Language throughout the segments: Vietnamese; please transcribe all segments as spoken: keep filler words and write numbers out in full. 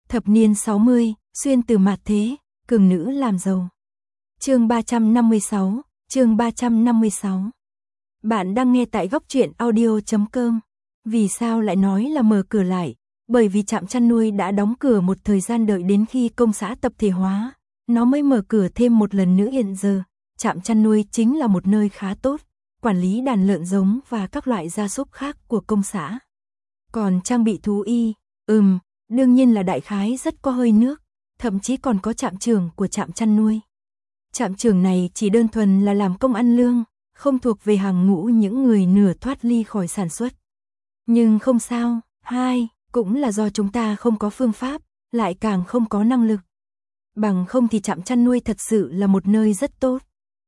Thập niên sáu mươi, xuyên từ mạt thế, cường nữ làm giàu. Chương ba trăm năm mươi sáu, chương ba trăm năm mươi sáu. Bạn đang nghe tại góc truyện audio chấm com. Vì sao lại nói là mở cửa lại? Bởi vì trạm chăn nuôi đã đóng cửa một thời gian, đợi đến khi công xã tập thể hóa, nó mới mở cửa thêm một lần nữa. Hiện giờ, trạm chăn nuôi chính là một nơi khá tốt, quản lý đàn lợn giống và các loại gia súc khác của công xã. Còn trang bị thú y, ừm, đương nhiên là đại khái rất có hơi nước, thậm chí còn có trạm trưởng của trạm chăn nuôi. Trạm trưởng này chỉ đơn thuần là làm công ăn lương, không thuộc về hàng ngũ những người nửa thoát ly khỏi sản xuất. Nhưng không sao, hai, cũng là do chúng ta không có phương pháp, lại càng không có năng lực. Bằng không thì trạm chăn nuôi thật sự là một nơi rất tốt.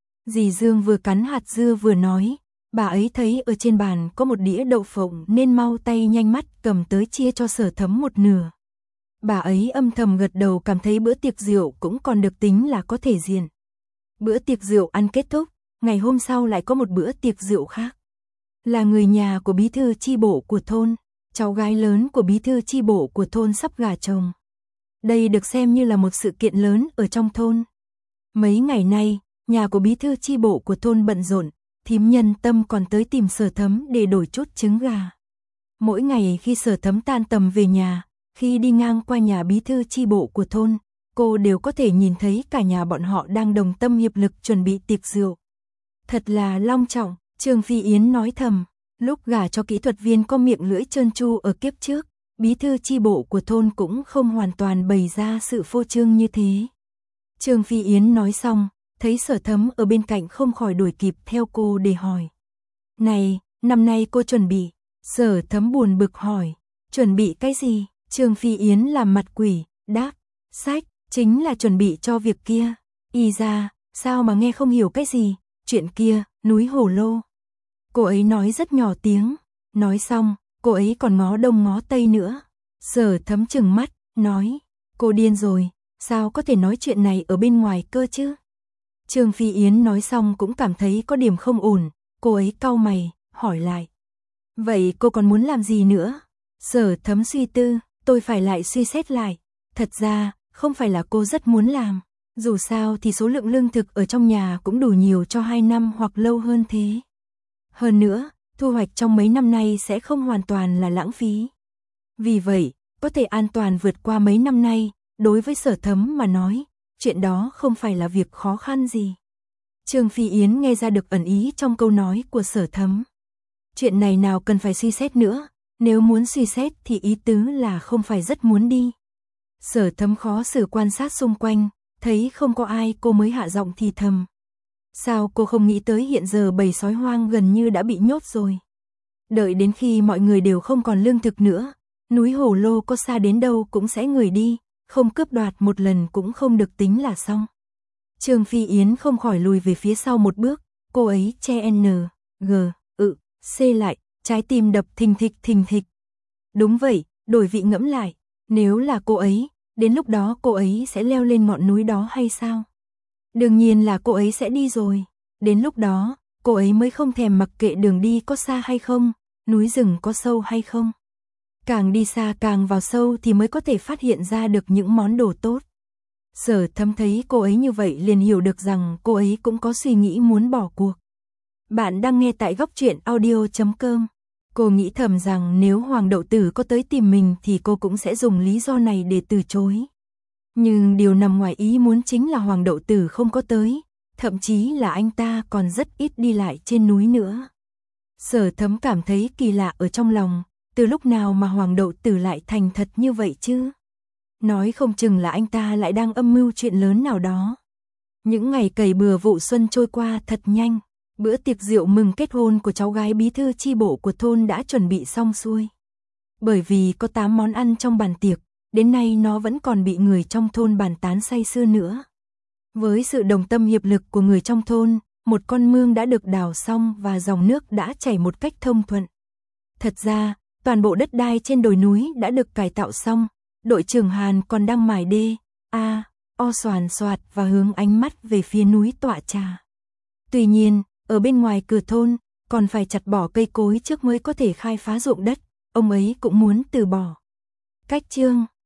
Dì Dương vừa cắn hạt dưa vừa nói, bà ấy thấy ở trên bàn có một đĩa đậu phộng nên mau tay nhanh mắt cầm tới chia cho Sở Thấm một nửa. Bà ấy âm thầm gật đầu, cảm thấy bữa tiệc rượu cũng còn được tính là có thể diện. Bữa tiệc rượu ăn kết thúc, ngày hôm sau lại có một bữa tiệc rượu khác. Là người nhà của bí thư chi bộ của thôn, cháu gái lớn của bí thư chi bộ của thôn sắp gả chồng. Đây được xem như là một sự kiện lớn ở trong thôn. Mấy ngày nay, nhà của bí thư chi bộ của thôn bận rộn, thím Nhân Tâm còn tới tìm Sở Thấm để đổi chút trứng gà. Mỗi ngày khi Sở Thấm tan tầm về nhà, khi đi ngang qua nhà bí thư chi bộ của thôn, cô đều có thể nhìn thấy cả nhà bọn họ đang đồng tâm hiệp lực chuẩn bị tiệc rượu. Thật là long trọng, Trương Phi Yến nói thầm, lúc gả cho kỹ thuật viên có miệng lưỡi trơn tru ở kiếp trước, bí thư chi bộ của thôn cũng không hoàn toàn bày ra sự phô trương như thế. Trương Phi Yến nói xong, thấy Sở Thấm ở bên cạnh không khỏi đuổi kịp theo cô để hỏi. Này, năm nay cô chuẩn bị? Sở Thấm buồn bực hỏi. Chuẩn bị cái gì? Trương Phi Yến làm mặt quỷ, đáp. Sách, chính là chuẩn bị cho việc kia. Y ra, sao mà nghe không hiểu cái gì? Chuyện kia, núi Hổ Lô. Cô ấy nói rất nhỏ tiếng. Nói xong, cô ấy còn ngó đông ngó tây nữa. Sở Thấm trừng mắt, nói. Cô điên rồi, sao có thể nói chuyện này ở bên ngoài cơ chứ? Trương Phi Yến nói xong cũng cảm thấy có điểm không ổn, cô ấy cau mày, hỏi lại. Vậy cô còn muốn làm gì nữa? Sở Thấm suy tư, tôi phải lại suy xét lại. Thật ra, không phải là cô rất muốn làm. Dù sao thì số lượng lương thực ở trong nhà cũng đủ nhiều cho hai năm hoặc lâu hơn thế. Hơn nữa, thu hoạch trong mấy năm nay sẽ không hoàn toàn là lãng phí. Vì vậy, có thể an toàn vượt qua mấy năm nay, đối với Sở Thấm mà nói, chuyện đó không phải là việc khó khăn gì. Trương Phi Yến nghe ra được ẩn ý trong câu nói của Sở Thấm. Chuyện này nào cần phải suy xét nữa, nếu muốn suy xét thì ý tứ là không phải rất muốn đi. Sở Thấm khó xử quan sát xung quanh, thấy không có ai cô mới hạ giọng thì thầm. Sao cô không nghĩ tới hiện giờ bầy sói hoang gần như đã bị nhốt rồi. Đợi đến khi mọi người đều không còn lương thực nữa, núi Hổ Lô có xa đến đâu cũng sẽ người đi, không cướp đoạt một lần cũng không được tính là xong. Trương Phi Yến không khỏi lùi về phía sau một bước, cô ấy che N, G, ự, C lại, trái tim đập thình thịch thình thịch. Đúng vậy, đổi vị ngẫm lại, nếu là cô ấy, đến lúc đó cô ấy sẽ leo lên ngọn núi đó hay sao? Đương nhiên là cô ấy sẽ đi rồi, đến lúc đó, cô ấy mới không thèm mặc kệ đường đi có xa hay không, núi rừng có sâu hay không. Càng đi xa càng vào sâu thì mới có thể phát hiện ra được những món đồ tốt. Sở Thấm thấy cô ấy như vậy liền hiểu được rằng cô ấy cũng có suy nghĩ muốn bỏ cuộc. Bạn đang nghe tại góc truyện audio chấm com. Cô nghĩ thầm rằng nếu Hoàng Đậu Tử có tới tìm mình thì cô cũng sẽ dùng lý do này để từ chối. Nhưng điều nằm ngoài ý muốn chính là Hoàng Đậu Tử không có tới, thậm chí là anh ta còn rất ít đi lại trên núi nữa. Sở Thấm cảm thấy kỳ lạ ở trong lòng, từ lúc nào mà Hoàng Đậu Tử lại thành thật như vậy chứ? Nói không chừng là anh ta lại đang âm mưu chuyện lớn nào đó. Những ngày cày bừa vụ xuân trôi qua thật nhanh, bữa tiệc rượu mừng kết hôn của cháu gái bí thư chi bộ của thôn đã chuẩn bị xong xuôi. Bởi vì có tám món ăn trong bàn tiệc, đến nay nó vẫn còn bị người trong thôn bàn tán say sưa nữa. Với sự đồng tâm hiệp lực của người trong thôn, một con mương đã được đào xong và dòng nước đã chảy một cách thông thuận. Thật ra, toàn bộ đất đai trên đồi núi đã được cải tạo xong, đội trưởng Hàn còn đang mài đê, a, o xoàn xoạt và hướng ánh mắt về phía núi Tọa Trà. Tuy nhiên, ở bên ngoài cửa thôn, còn phải chặt bỏ cây cối trước mới có thể khai phá ruộng đất, ông ấy cũng muốn từ bỏ. Cách chương